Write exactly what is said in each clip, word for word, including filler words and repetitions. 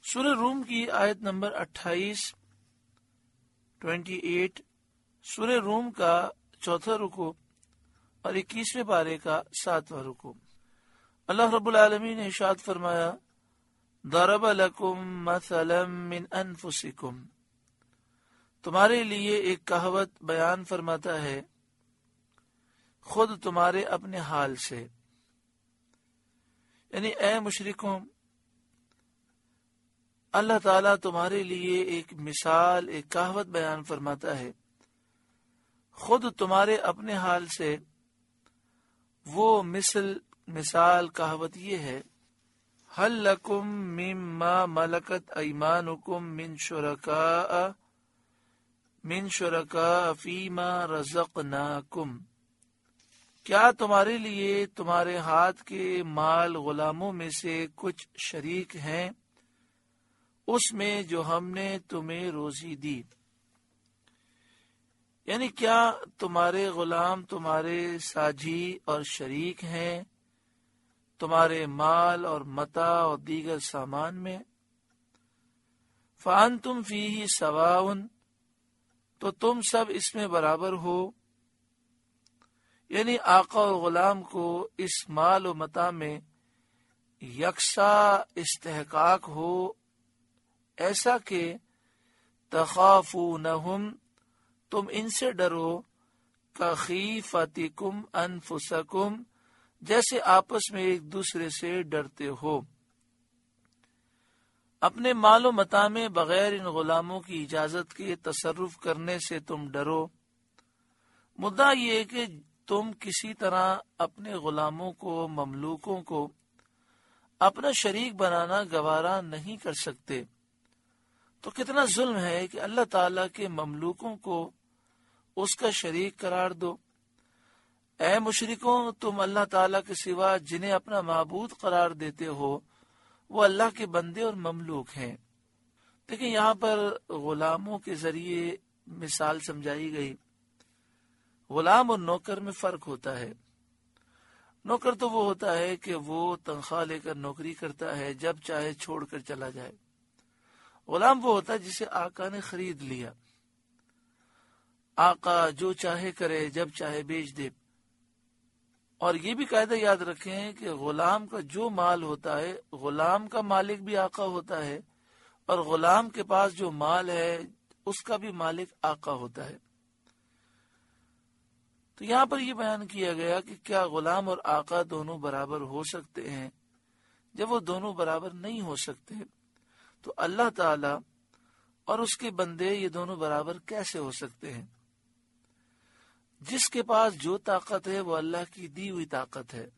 سورہ روم کی آیت نمبر اٹھائیس ٹوینٹی ایٹ، سورہ روم کا چوتھا رکوع اور اکیسویں پارے کا ساتواں رکوع۔ اللہ رب العالمین نے ارشاد فرمایا، ضرب لکم مثلا من انفسکم، تمہارے لیے ایک کہاوت بیان فرماتا ہے خود تمہارے اپنے حال سے، یعنی اے مشرکوں، اللہ تعالیٰ تمہارے لیے ایک مثال، ایک کہاوت بیان فرماتا ہے خود تمہارے اپنے حال سے۔ وہ مثل مثال کہاوت یہ ہے، هل لکم مما ملکت ایمانکم من شرکاء من شرکاء فیما رزقناکم، کیا تمہارے لیے تمہارے ہاتھ کے مال غلاموں میں سے کچھ شریک ہیں اس میں جو ہم نے تمہیں روزی دی؟ یعنی کیا تمہارے غلام تمہارے ساجی اور شریک ہیں تمہارے مال اور متاع اور دیگر سامان میں؟ فَأَنْتُمْ فِيهِ سَوَاءٌ، تو تم سب اس میں برابر ہو، یعنی آقا اور غلام کو اس مال و متاع میں یکساں استحقاق ہو، ایسا کہ تخافونہم، تم ان سے ڈرو، کخیفتکم انفسکم، جیسے آپس میں ایک دوسرے سے ڈرتے ہو۔ اپنے مال و متاع میں بغیر ان غلاموں کی اجازت کے تصرف کرنے سے تم ڈرو۔ مدعا یہ ہے کہ تم کسی طرح اپنے غلاموں کو، مملوکوں کو اپنا شریک بنانا گوارا نہیں کر سکتے، تو کتنا ظلم ہے کہ اللہ تعالیٰ کے مملوکوں کو اس کا شریک قرار دو۔ اے مشرکوں، تم اللہ تعالیٰ کے سوا جنہیں اپنا معبود قرار دیتے ہو وہ اللہ کے بندے اور مملوک ہیں۔ لیکن یہاں پر غلاموں کے ذریعے مثال سمجھائی گئی۔ غلام اور نوکر میں فرق ہوتا ہے۔ نوکر تو وہ ہوتا ہے کہ وہ تنخواہ لے کر نوکری کرتا ہے، جب چاہے چھوڑ کر چلا جائے۔ غلام وہ ہوتا ہے جسے آقا نے خرید لیا، آقا جو چاہے کرے، جب چاہے بیچ دے۔ اور یہ بھی قاعدہ یاد رکھیں کہ غلام کا جو مال ہوتا ہے، غلام کا مالک بھی آقا ہوتا ہے، اور غلام کے پاس جو مال ہے اس کا بھی مالک آقا ہوتا ہے۔ تو یہاں پر یہ بیان کیا گیا کہ کیا غلام اور آقا دونوں برابر ہو سکتے ہیں؟ جب وہ دونوں برابر نہیں ہو سکتے تو اللہ تعالی اور اس کے بندے یہ دونوں برابر کیسے ہو سکتے ہیں؟ جس کے پاس جو طاقت ہے وہ اللہ کی دی ہوئی طاقت ہے۔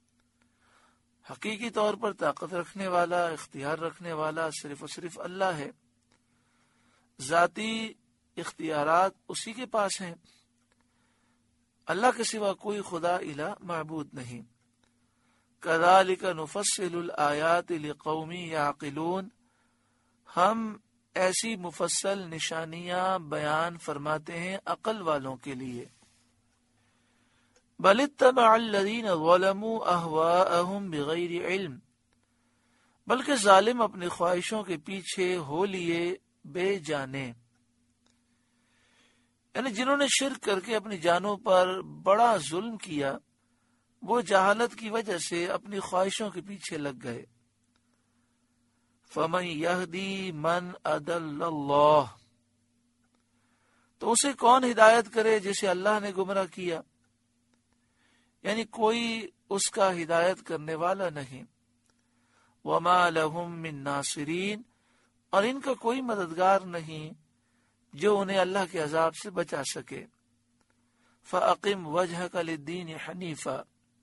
حقیقی طور پر طاقت رکھنے والا، اختیار رکھنے والا صرف اور صرف اللہ ہے۔ ذاتی اختیارات اسی کے پاس ہیں، اللہ کے سوا کوئی خدا الہ معبود نہیں۔ کذالک نفصل الآیات لقوم یعقلون، ہم ایسی مفصل نشانیاں بیان فرماتے ہیں عقل والوں کے لیے۔ بل اتبع الذین ظلموا اہواءہم بغیر علم، بلکہ ظالم اپنی خواہشوں کے پیچھے ہو لیے بے جانے، یعنی جنہوں نے شرک کر کے اپنی جانوں پر بڑا ظلم کیا، وہ جہالت کی وجہ سے اپنی خواہشوں کے پیچھے لگ گئے۔ فَمَن يَهْدِي مَنْ أَضَلَّ اللَّهُ، تو اسے کون ہدایت کرے جسے اللہ نے گمراہ کیا؟ یعنی کوئی اس کا ہدایت کرنے والا نہیں۔ وَمَا لَهُم مِّن نَاصِرِينَ، اور ان کا کوئی مددگار نہیں جو انہیں اللہ کے عذاب سے بچا سکے۔ فَأَقِمْ وَجْهَكَ لِلدِّينِ حَنِيفًا،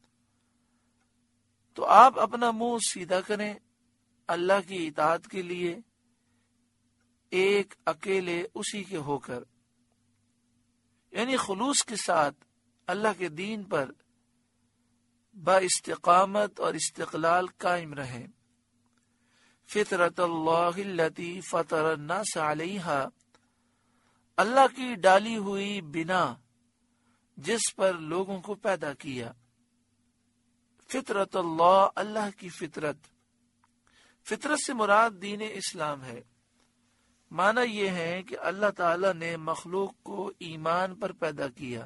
تو آپ اپنا منہ سیدھا کریں اللہ کی اطاعت کے لیے، ایک اکیلے اسی کے ہو کر، یعنی خلوص کے ساتھ اللہ کے دین پر با استقامت اور استقلال قائم رہیں۔ فطرت اللہ التی فطر الناس علیہا، اللہ کی ڈالی ہوئی بنا جس پر لوگوں کو پیدا کیا۔ فطرت اللہ، اللہ کی فطرت، فطرت سے مراد دین اسلام ہے۔ معنی یہ ہے کہ اللہ تعالی نے مخلوق کو ایمان پر پیدا کیا،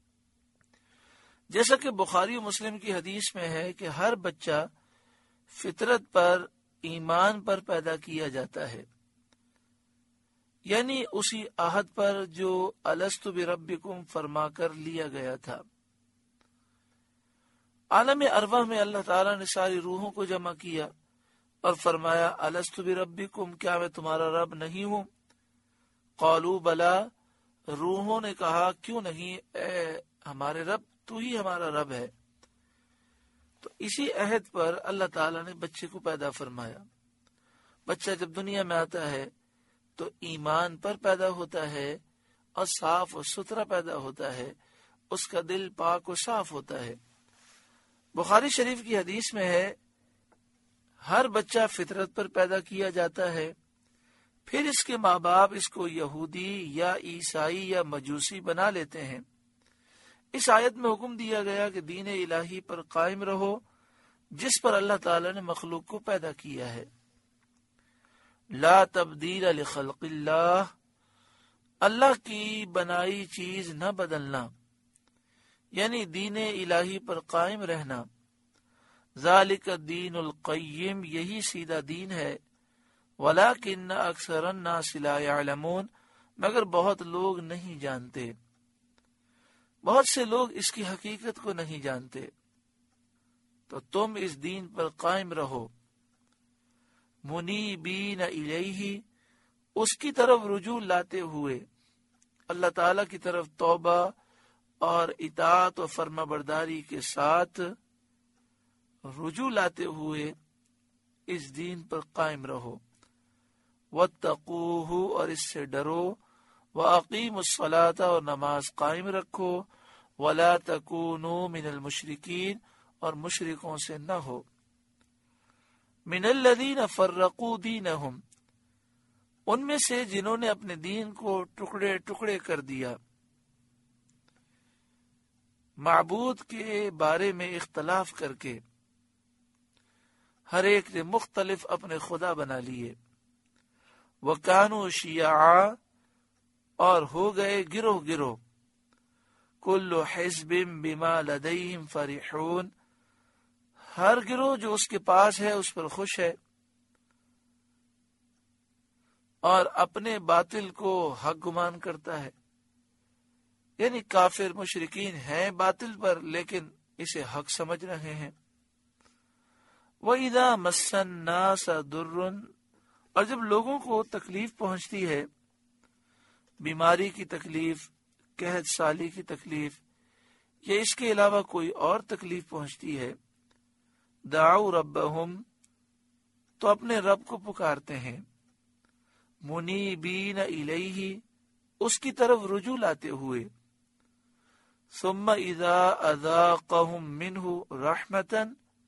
جیسا کہ بخاری و مسلم کی حدیث میں ہے کہ ہر بچہ فطرت پر ایمان پر پیدا کیا جاتا ہے، یعنی اسی عہد پر جو الست بربکم فرما کر لیا گیا تھا۔ عالم ارواح میں اللہ تعالیٰ نے ساری روحوں کو جمع کیا اور فرمایا الست بربکم، کیا میں تمہارا رب نہیں ہوں؟ قالوا بلا، روحوں نے کہا کیوں نہیں اے ہمارے رب، تو ہی ہمارا رب ہے۔ تو اسی عہد پر اللہ تعالیٰ نے بچے کو پیدا فرمایا۔ بچہ جب دنیا میں آتا ہے تو ایمان پر پیدا ہوتا ہے اور صاف و ستھرا پیدا ہوتا ہے، اس کا دل پاک و صاف ہوتا ہے۔ بخاری شریف کی حدیث میں ہے ہر بچہ فطرت پر پیدا کیا جاتا ہے، پھر اس کے ماں باپ اس کو یہودی یا عیسائی یا مجوسی بنا لیتے ہیں۔ اس آیت میں حکم دیا گیا کہ دین الہی پر قائم رہو جس پر اللہ تعالی نے مخلوق کو پیدا کیا ہے۔ لا تبدیل لخلق اللہ، اللہ کی بنائی چیز نہ بدلنا، یعنی دین الہی پر قائم رہنا۔ ذالک الدین القیم، یہی سیدھا دین ہے۔ ولکن اکثر الناس لا یعلمون، مگر بہت لوگ نہیں جانتے، بہت سے لوگ اس کی حقیقت کو نہیں جانتے۔ تو تم اس دین پر قائم رہو، منیبین الیہ، اس کی طرف رجوع لاتے ہوئے، اللہ تعالی کی طرف توبہ اور اطاعت و فرما برداری کے ساتھ رجوع لاتے ہوئے اس دین پر قائم رہو۔ واتقوہ، اور اس سے ڈرو۔ وَأَقِيمُوا الصَّلَاةَ، اور نماز قائم رکھو۔ وَلَا تَكُونُوا مِنَ الْمُشْرِكِينَ، اور مشرکوں سے نہ ہو۔ مِنَ الَّذِينَ فَرَّقُوا دِينَهُمْ، ان میں سے جنہوں نے اپنے دین کو ٹکڑے ٹکڑے کر دیا، معبود کے بارے میں اختلاف کر کے ہر ایک نے مختلف اپنے خدا بنا لیے۔ وَكَانُوا شِيَعًا، اور ہو گئے گروہ گروہ۔ کل حزب بما لدیہم فرحون، ہر گروہ جو اس کے پاس ہے اس پر خوش ہے اور اپنے باطل کو حق گمان کرتا ہے، یعنی کافر مشرکین ہیں باطل پر لیکن اسے حق سمجھ رہے ہیں۔ وَإِذَا مَسَّ النَّاسَ ضُرٌّ، اور جب لوگوں کو تکلیف پہنچتی ہے، بیماری کی تکلیف، قحط سالی کی تکلیف یا اس کے علاوہ کوئی اور تکلیف پہنچتی ہے، دعوا ربہم، تو اپنے رب کو پکارتے ہیں، منیبین الیہ، اس کی طرف رجوع لاتے ہوئے، ثم اذا اذاقہم منہ رحمتا،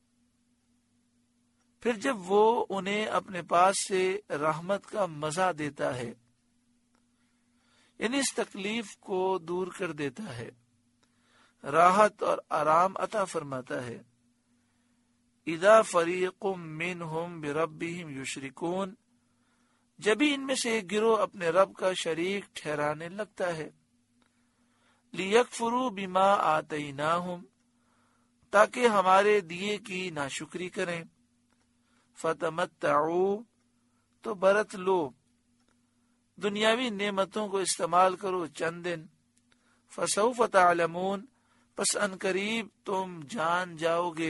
پھر جب وہ انہیں اپنے پاس سے رحمت کا مزہ دیتا ہے، یعنی اس تکلیف کو دور کر دیتا ہے، راحت اور آرام عطا فرماتا ہے۔ اذا فریق منہم بربہم یشرکون، جبھی ان میں سے ایک گروہ اپنے رب کا شریک ٹھہرانے لگتا ہے، لیکفروا بما آتیناہم، تاکہ ہمارے دیے کی ناشکری کریں، فتمتعوا، تو برت لو، دنیاوی نعمتوں کو استعمال کرو چند دن، فسوف تعلمون، پس ان قریب تم جان جاؤ گے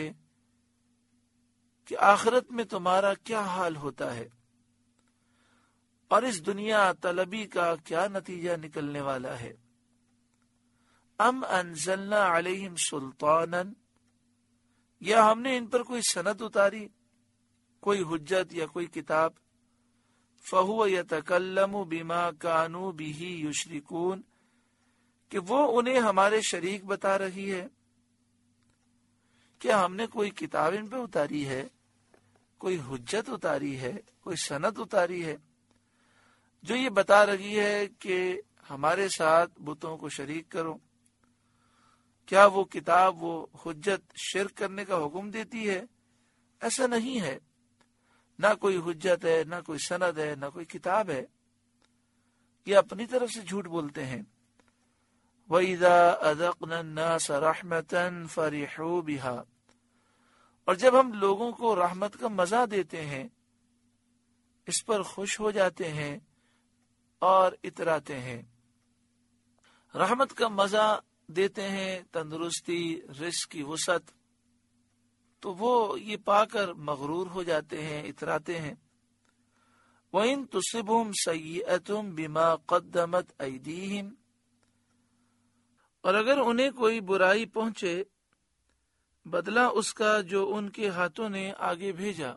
کہ آخرت میں تمہارا کیا حال ہوتا ہے اور اس دنیا طلبی کا کیا نتیجہ نکلنے والا ہے۔ ام انزلنا علیہم سلطانا، یا ہم نے ان پر کوئی سند اتاری، کوئی حجت یا کوئی کتاب، فَهُوَ يَتَكَلَّمُ بِمَا كَانُوا بِهِ يُشْرِكُونَ، کہ وہ انہیں ہمارے شریک بتا رہی ہے۔ کیا ہم نے کوئی کتاب ان پہ اتاری ہے، کوئی حجت اتاری ہے، کوئی سند اتاری ہے جو یہ بتا رہی ہے کہ ہمارے ساتھ بتوں کو شریک کرو؟ کیا وہ کتاب، وہ حجت شرک کرنے کا حکم دیتی ہے؟ ایسا نہیں ہے، نہ کوئی حجت ہے، نہ کوئی سند ہے، نہ کوئی کتاب ہے، یہ اپنی طرف سے جھوٹ بولتے ہیں۔ وَإِذَا أَذَقْنَا النَّاسَ رَحْمَةً فَرِحُوا بِهَا، اور جب ہم لوگوں کو رحمت کا مزہ دیتے ہیں اس پر خوش ہو جاتے ہیں اور اتراتے ہیں۔ رحمت کا مزہ دیتے ہیں، تندرستی، رزق کی وسعت، تو وہ یہ پا کر مغرور ہو جاتے ہیں، اتراتے ہیں۔ وَإِن تُصِبْهُمْ سَيِّئَةٌ بِمَا قَدَّمَتْ أَيْدِيهِمْ، اور اگر انہیں کوئی برائی پہنچے بدلہ اس کا جو ان کے ہاتھوں نے آگے بھیجا،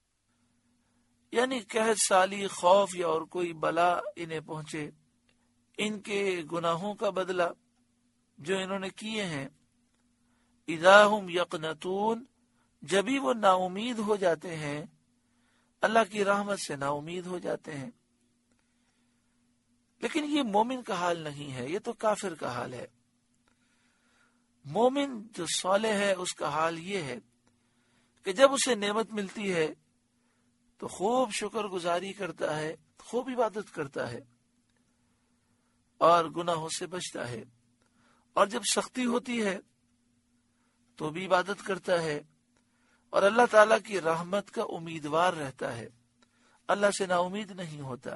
یعنی قحط سالی، خوف یا اور کوئی بلا انہیں پہنچے، ان کے گناہوں کا بدلہ جو انہوں نے کیے ہیں، اذا ہم یقنطون، جبھی وہ نا امید ہو جاتے ہیں، اللہ کی رحمت سے نا امید ہو جاتے ہیں۔ لیکن یہ مومن کا حال نہیں ہے، یہ تو کافر کا حال ہے۔ مومن جو صالح ہے اس کا حال یہ ہے کہ جب اسے نعمت ملتی ہے تو خوب شکر گزاری کرتا ہے، خوب عبادت کرتا ہے اور گناہوں سے بچتا ہے، اور جب سختی ہوتی ہے تو بھی عبادت کرتا ہے اور اللہ تعالیٰ کی رحمت کا امیدوار رہتا ہے، اللہ سے نا امید نہیں ہوتا۔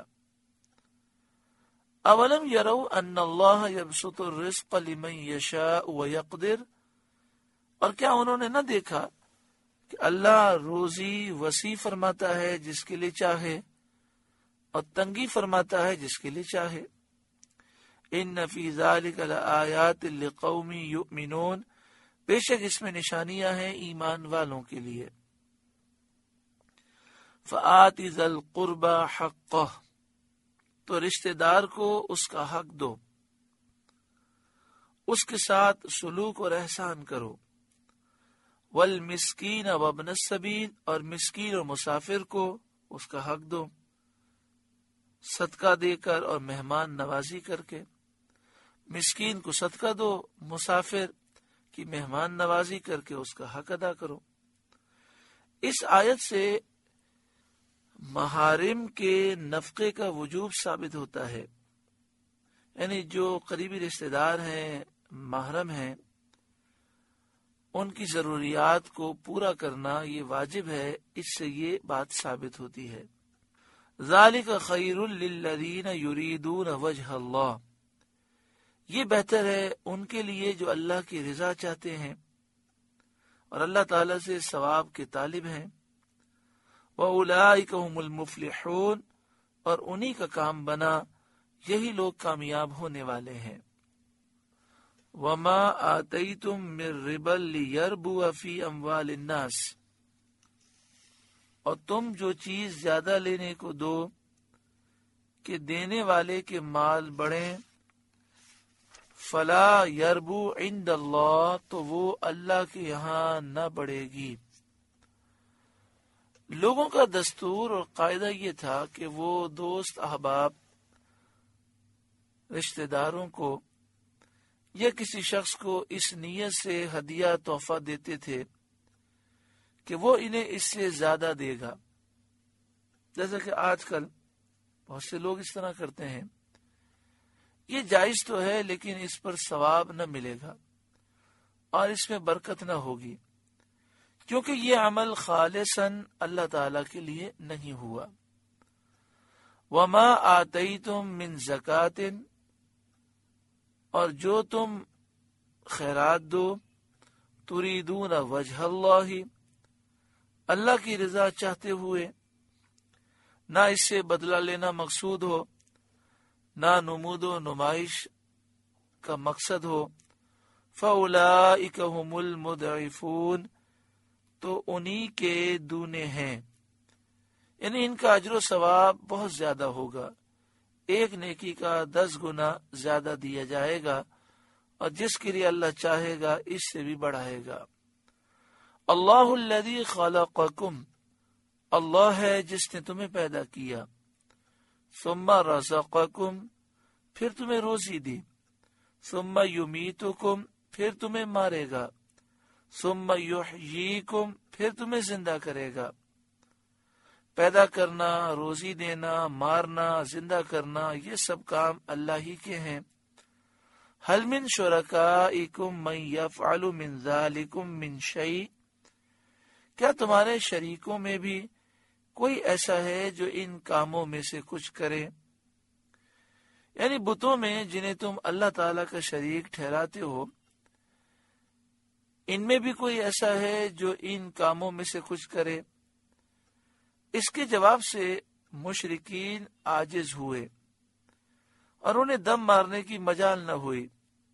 اولم یروا ان اللہ یبسط الرزق لمن یشاء ویقدر، اور کیا انہوں نے نہ دیکھا کہ اللہ روزی وسیع فرماتا ہے جس کے لیے چاہے اور تنگی فرماتا ہے جس کے لیے چاہے۔ ان فی ذلک لآیات لقوم یؤمنون، بے شک اس میں نشانیاں ہیں ایمان والوں کے لیے۔ فآت ذی القربى حقہ، تو رشتہ دار کو اس کا حق دو، اس کے ساتھ سلوک اور احسان کرو۔ والمسکین وابن السبیل، اور مسکین اور مسافر کو اس کا حق دو، صدقہ دے کر اور مہمان نوازی کر کے۔ مسکین کو صدقہ دو، مسافر کی مہمان نوازی کر کے اس کا حق ادا کرو۔ اس آیت سے محارم کے نفقے کا وجوب ثابت ہوتا ہے، یعنی جو قریبی رشتہ دار ہیں، محرم ہیں، ان کی ضروریات کو پورا کرنا یہ واجب ہے، اس سے یہ بات ثابت ہوتی ہے۔ ذالک خیر للذین یریدون وجہ اللہ، یہ بہتر ہے ان کے لیے جو اللہ کی رضا چاہتے ہیں اور اللہ تعالی سے ثواب کے طالب ہیں۔ وَأُولَئِكَ هُمُ الْمُفْلِحُونَ، اور انہی کا کام بنا، یہی لوگ کامیاب ہونے والے ہیں۔ وَمَا آتَيْتُم مِّن رِّبًا لِّيَرْبُوَ فِي أَمْوَالِ النَّاسِ، اور تم جو چیز زیادہ لینے کو دو کہ دینے والے کے مال بڑھیں، فلا یربو عند اللہ، تو وہ اللہ کے یہاں نہ بڑھے گی۔ لوگوں کا دستور اور قاعدہ یہ تھا کہ وہ دوست، احباب، رشتہ داروں کو یا کسی شخص کو اس نیت سے ہدیہ تحفہ دیتے تھے کہ وہ انہیں اس سے زیادہ دے گا، جیسا کہ آج کل بہت سے لوگ اس طرح کرتے ہیں۔ یہ جائز تو ہے لیکن اس پر ثواب نہ ملے گا اور اس میں برکت نہ ہوگی، کیونکہ یہ عمل خالصاً اللہ تعالی کے لیے نہیں ہوا۔ وما آتیتم من زکات، اور جو تم خیرات دو، تریدون وجہ اللہ، اللہ کی رضا چاہتے ہوئے، نہ اس سے بدلہ لینا مقصود ہو، نہ نمود و نمائش کا مقصد ہو، فَأُولَئِكَ هُمُ الْمُضْعِفُونَ، تو انہی کے دونے ہیں، یعنی ان کا اجر و ثواب بہت زیادہ ہوگا، ایک نیکی کا دس گنا زیادہ دیا جائے گا، اور جس کے لیے اللہ چاہے گا اس سے بھی بڑھائے گا۔ اللہ الذی خلقکم، اللہ ہے جس نے تمہیں پیدا کیا، ثم رزقکم، پھر تمہیں روزی دی، ثم یمیتکم، پھر تمہیں مارے گا، ثم یحییکم، پھر تمہیں زندہ کرے گا۔ پیدا کرنا، روزی دینا، مارنا، زندہ کرنا، یہ سب کام اللہ ہی کے ہیں۔ حل من شرکائکم من یفعل من ذالکم من شیء، کیا تمہارے شریکوں میں بھی کوئی ایسا ہے جو ان کاموں میں سے کچھ کرے؟ یعنی بتوں میں جنہیں تم اللہ تعالیٰ کا شریک ٹھہراتے ہو، ان میں بھی کوئی ایسا ہے جو ان کاموں میں سے کچھ کرے؟ اس کے جواب سے مشرکین عاجز ہوئے اور انہیں دم مارنے کی مجال نہ ہوئی۔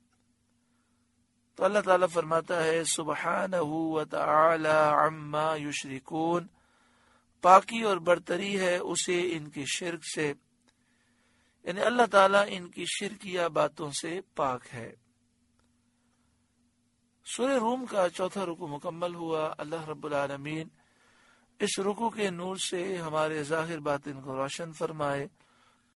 تو اللہ تعالیٰ فرماتا ہے سبحانہ وتعالی عما یشرکون، پاکی اور برتری ہے اسے ان کی شرک سے، یعنی اللہ تعالیٰ ان کی شرکیہ باتوں سے پاک ہے۔ سورہ روم کا چوتھا رکوع مکمل ہوا۔ اللہ رب العالمین اس رکوع کے نور سے ہمارے ظاہر باطن کو روشن فرمائے۔